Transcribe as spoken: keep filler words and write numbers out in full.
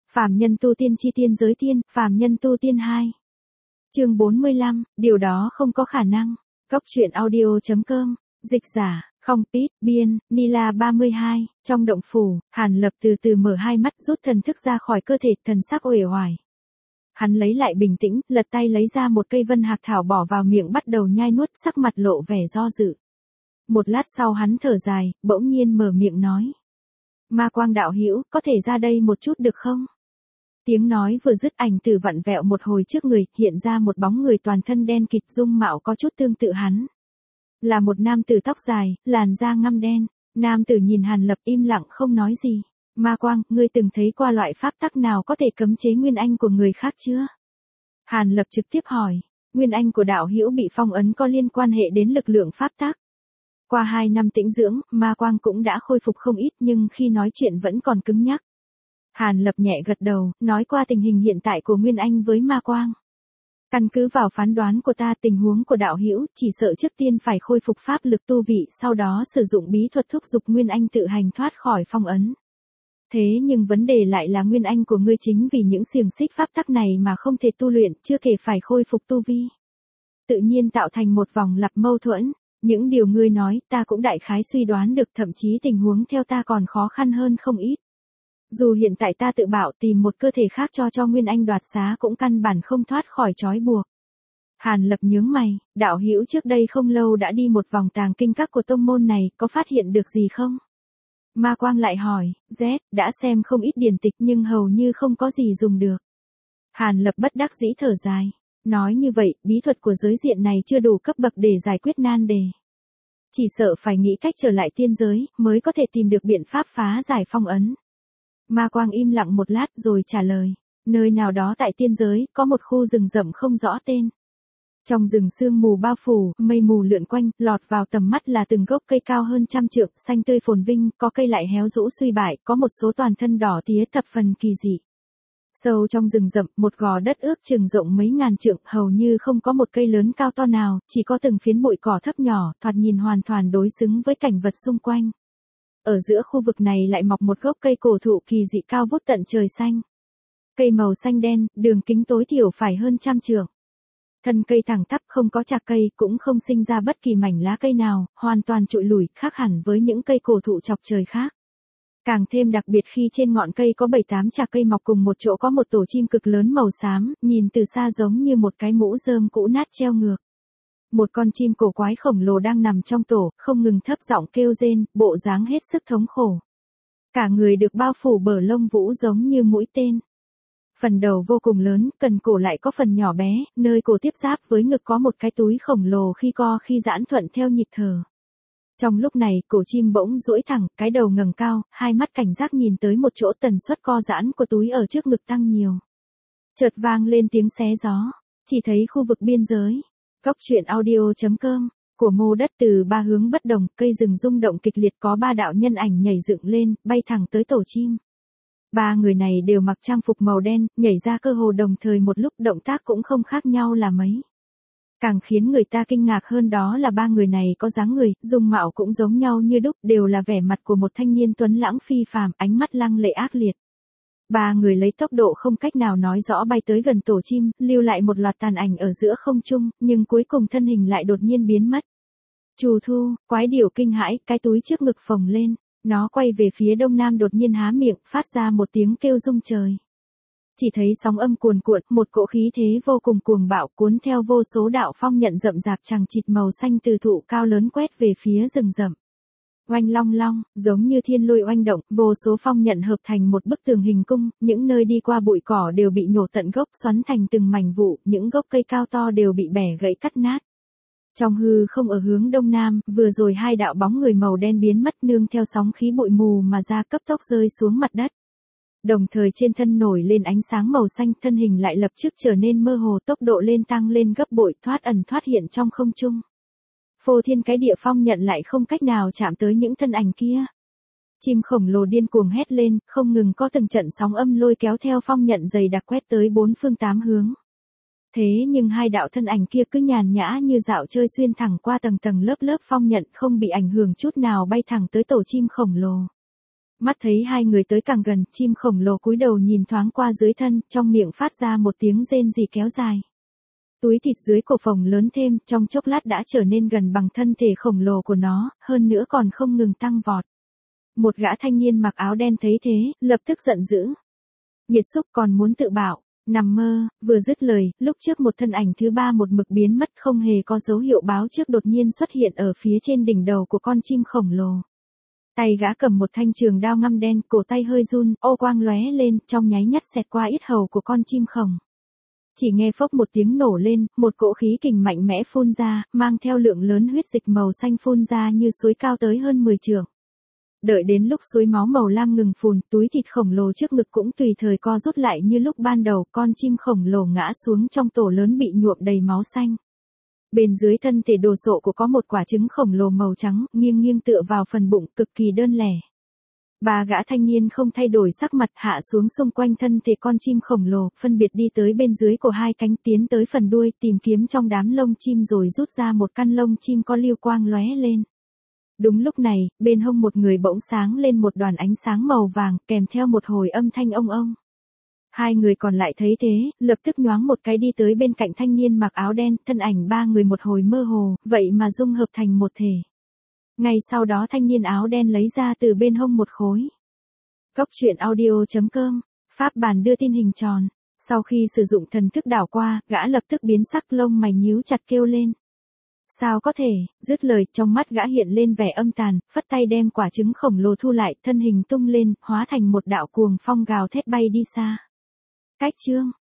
Phàm nhân tu tiên chi tiên giới tiên, phàm nhân tu tiên hai. Chương bốn mươi lăm, điều đó không có khả năng. Góc truyện audio chấm com, dịch giả, không pít, biên, Nila ba mươi hai, trong động phủ, Hàn Lập từ từ mở hai mắt rút thần thức ra khỏi cơ thể, thần sắc uể oải. Hắn lấy lại bình tĩnh, lật tay lấy ra một cây vân hạc thảo bỏ vào miệng bắt đầu nhai nuốt, sắc mặt lộ vẻ do dự. Một lát sau hắn thở dài, bỗng nhiên mở miệng nói. Ma Quang đạo hữu, có thể ra đây một chút được không? Tiếng nói vừa dứt, ảnh tử vặn vẹo một hồi trước người, hiện ra một bóng người toàn thân đen kịt, dung mạo có chút tương tự hắn. Là một nam tử tóc dài, làn da ngăm đen. Nam tử nhìn Hàn Lập im lặng không nói gì. Ma Quang, ngươi từng thấy qua loại pháp tắc nào có thể cấm chế nguyên anh của người khác chưa? Hàn Lập trực tiếp hỏi. Nguyên anh của đạo hữu bị phong ấn có liên quan hệ đến lực lượng pháp tắc. Qua hai năm tĩnh dưỡng, Ma Quang cũng đã khôi phục không ít, nhưng khi nói chuyện vẫn còn cứng nhắc. Hàn Lập nhẹ gật đầu, nói qua tình hình hiện tại của Nguyên Anh với Ma Quang. Căn cứ vào phán đoán của ta, tình huống của đạo hữu chỉ sợ trước tiên phải khôi phục pháp lực tu vị, sau đó sử dụng bí thuật thúc giục Nguyên Anh tự hành thoát khỏi phong ấn. Thế nhưng vấn đề lại là Nguyên Anh của ngươi chính vì những xiềng xích pháp tắc này mà không thể tu luyện, chưa kể phải khôi phục tu vi. Tự nhiên tạo thành một vòng lặp mâu thuẫn. Những điều ngươi nói, ta cũng đại khái suy đoán được, thậm chí tình huống theo ta còn khó khăn hơn không ít. Dù hiện tại ta tự bảo tìm một cơ thể khác cho cho Nguyên Anh đoạt xá cũng căn bản không thoát khỏi trói buộc. Hàn Lập nhướng mày, đạo hữu trước đây không lâu đã đi một vòng tàng kinh các của tông môn này, có phát hiện được gì không? Ma Quang lại hỏi, Z, đã xem không ít điển tịch nhưng hầu như không có gì dùng được. Hàn Lập bất đắc dĩ thở dài. Nói như vậy, bí thuật của giới diện này chưa đủ cấp bậc để giải quyết nan đề. Chỉ sợ phải nghĩ cách trở lại tiên giới, mới có thể tìm được biện pháp phá giải phong ấn. Ma Quang im lặng một lát rồi trả lời. Nơi nào đó tại tiên giới, có một khu rừng rậm không rõ tên. Trong rừng sương mù bao phủ, mây mù lượn quanh, lọt vào tầm mắt là từng gốc cây cao hơn trăm trượng, xanh tươi phồn vinh, có cây lại héo rũ suy bại, có một số toàn thân đỏ tía thập phần kỳ dị. Sâu trong rừng rậm, một gò đất ước chừng rộng mấy ngàn trượng, hầu như không có một cây lớn cao to nào, chỉ có từng phiến bụi cỏ thấp nhỏ, thoạt nhìn hoàn toàn đối xứng với cảnh vật xung quanh. Ở giữa khu vực này lại mọc một gốc cây cổ thụ kỳ dị cao vút tận trời xanh. Cây màu xanh đen, đường kính tối thiểu phải hơn trăm trượng. Thân cây thẳng tắp, không có chạc cây, cũng không sinh ra bất kỳ mảnh lá cây nào, hoàn toàn trụi lủi, khác hẳn với những cây cổ thụ chọc trời khác. Càng thêm đặc biệt khi trên ngọn cây có bảy tám chạc cây mọc cùng một chỗ, có một tổ chim cực lớn màu xám, nhìn từ xa giống như một cái mũ rơm cũ nát treo ngược. Một con chim cổ quái khổng lồ đang nằm trong tổ, không ngừng thấp giọng kêu rên, bộ dáng hết sức thống khổ. Cả người được bao phủ bờ lông vũ giống như mũi tên. Phần đầu vô cùng lớn, cần cổ lại có phần nhỏ bé, nơi cổ tiếp giáp với ngực có một cái túi khổng lồ khi co khi giãn thuận theo nhịp thở. Trong lúc này, cổ chim bỗng duỗi thẳng, cái đầu ngẩng cao, hai mắt cảnh giác nhìn tới một chỗ, tần suất co giãn của túi ở trước ngực tăng nhiều. Chợt vang lên tiếng xé gió, chỉ thấy khu vực biên giới. Góc truyện audio chấm com, của mô đất từ ba hướng bất đồng, cây rừng rung động kịch liệt, có ba đạo nhân ảnh nhảy dựng lên, bay thẳng tới tổ chim. Ba người này đều mặc trang phục màu đen, nhảy ra cơ hồ đồng thời một lúc, động tác cũng không khác nhau là mấy. Càng khiến người ta kinh ngạc hơn đó là ba người này có dáng người, dung mạo cũng giống nhau như đúc, đều là vẻ mặt của một thanh niên tuấn lãng phi phàm, ánh mắt lăng lệ ác liệt. Ba người lấy tốc độ không cách nào nói rõ bay tới gần tổ chim, lưu lại một loạt tàn ảnh ở giữa không trung, nhưng cuối cùng thân hình lại đột nhiên biến mất. Trù Thu, quái điểu kinh hãi, cái túi trước ngực phồng lên, nó quay về phía đông nam đột nhiên há miệng, phát ra một tiếng kêu rung trời. Chỉ thấy sóng âm cuồn cuộn, một cỗ khí thế vô cùng cuồng bạo cuốn theo vô số đạo phong nhận rậm rạp chằng chịt màu xanh từ thụ cao lớn quét về phía rừng rậm. Oanh long long, giống như thiên lôi oanh động, vô số phong nhận hợp thành một bức tường hình cung, những nơi đi qua bụi cỏ đều bị nhổ tận gốc, xoắn thành từng mảnh vụn, những gốc cây cao to đều bị bẻ gãy cắt nát. Trong hư không ở hướng đông nam, vừa rồi hai đạo bóng người màu đen biến mất nương theo sóng khí bụi mù mà ra, cấp tốc rơi xuống mặt đất. Đồng thời trên thân nổi lên ánh sáng màu xanh, thân hình lại lập tức trở nên mơ hồ, tốc độ lên tăng lên gấp bội, thoát ẩn thoát hiện trong không trung. Phô thiên cái địa phong nhận lại không cách nào chạm tới những thân ảnh kia. Chim khổng lồ điên cuồng hét lên, không ngừng có từng trận sóng âm lôi kéo theo phong nhận dày đặc quét tới bốn phương tám hướng. Thế nhưng hai đạo thân ảnh kia cứ nhàn nhã như dạo chơi xuyên thẳng qua tầng tầng lớp lớp phong nhận, không bị ảnh hưởng chút nào, bay thẳng tới tổ chim khổng lồ. Mắt thấy hai người tới càng gần, chim khổng lồ cúi đầu nhìn thoáng qua dưới thân, trong miệng phát ra một tiếng rên rỉ kéo dài. Túi thịt dưới cổ phồng lớn thêm, trong chốc lát đã trở nên gần bằng thân thể khổng lồ của nó, hơn nữa còn không ngừng tăng vọt. Một gã thanh niên mặc áo đen thấy thế, lập tức giận dữ. Nhiệt xúc còn muốn tự bạo, nằm mơ, vừa dứt lời, lúc trước một thân ảnh thứ ba một mực biến mất không hề có dấu hiệu báo trước đột nhiên xuất hiện ở phía trên đỉnh đầu của con chim khổng lồ. Tay gã cầm một thanh trường đao ngăm đen, cổ tay hơi run, ô quang lóe lên, trong nháy mắt xẹt qua yết hầu của con chim khổng. Chỉ nghe phốc một tiếng nổ lên, một cỗ khí kình mạnh mẽ phun ra, mang theo lượng lớn huyết dịch màu xanh phun ra như suối cao tới hơn mười trượng. Đợi đến lúc suối máu màu lam ngừng phun, túi thịt khổng lồ trước ngực cũng tùy thời co rút lại như lúc ban đầu, con chim khổng lồ ngã xuống trong tổ lớn bị nhuộm đầy máu xanh. Bên dưới thân thể đồ sộ của có một quả trứng khổng lồ màu trắng, nghiêng nghiêng tựa vào phần bụng, cực kỳ đơn lẻ. Ba gã thanh niên không thay đổi sắc mặt, hạ xuống xung quanh thân thể con chim khổng lồ, phân biệt đi tới bên dưới của hai cánh, tiến tới phần đuôi, tìm kiếm trong đám lông chim rồi rút ra một căn lông chim có lưu quang lóe lên. Đúng lúc này, bên hông một người bỗng sáng lên một đoàn ánh sáng màu vàng, kèm theo một hồi âm thanh ông ông. Hai người còn lại thấy thế, lập tức nhoáng một cái đi tới bên cạnh thanh niên mặc áo đen, thân ảnh ba người một hồi mơ hồ, vậy mà dung hợp thành một thể. Ngay sau đó thanh niên áo đen lấy ra từ bên hông một khối. Cốc truyện audio chấm com, pháp bản đưa tin hình tròn. Sau khi sử dụng thần thức đảo qua, gã lập tức biến sắc, lông mày nhíu chặt kêu lên. Sao có thể, dứt lời, trong mắt gã hiện lên vẻ âm tàn, phất tay đem quả trứng khổng lồ thu lại, thân hình tung lên, hóa thành một đạo cuồng phong gào thét bay đi xa. Cách chương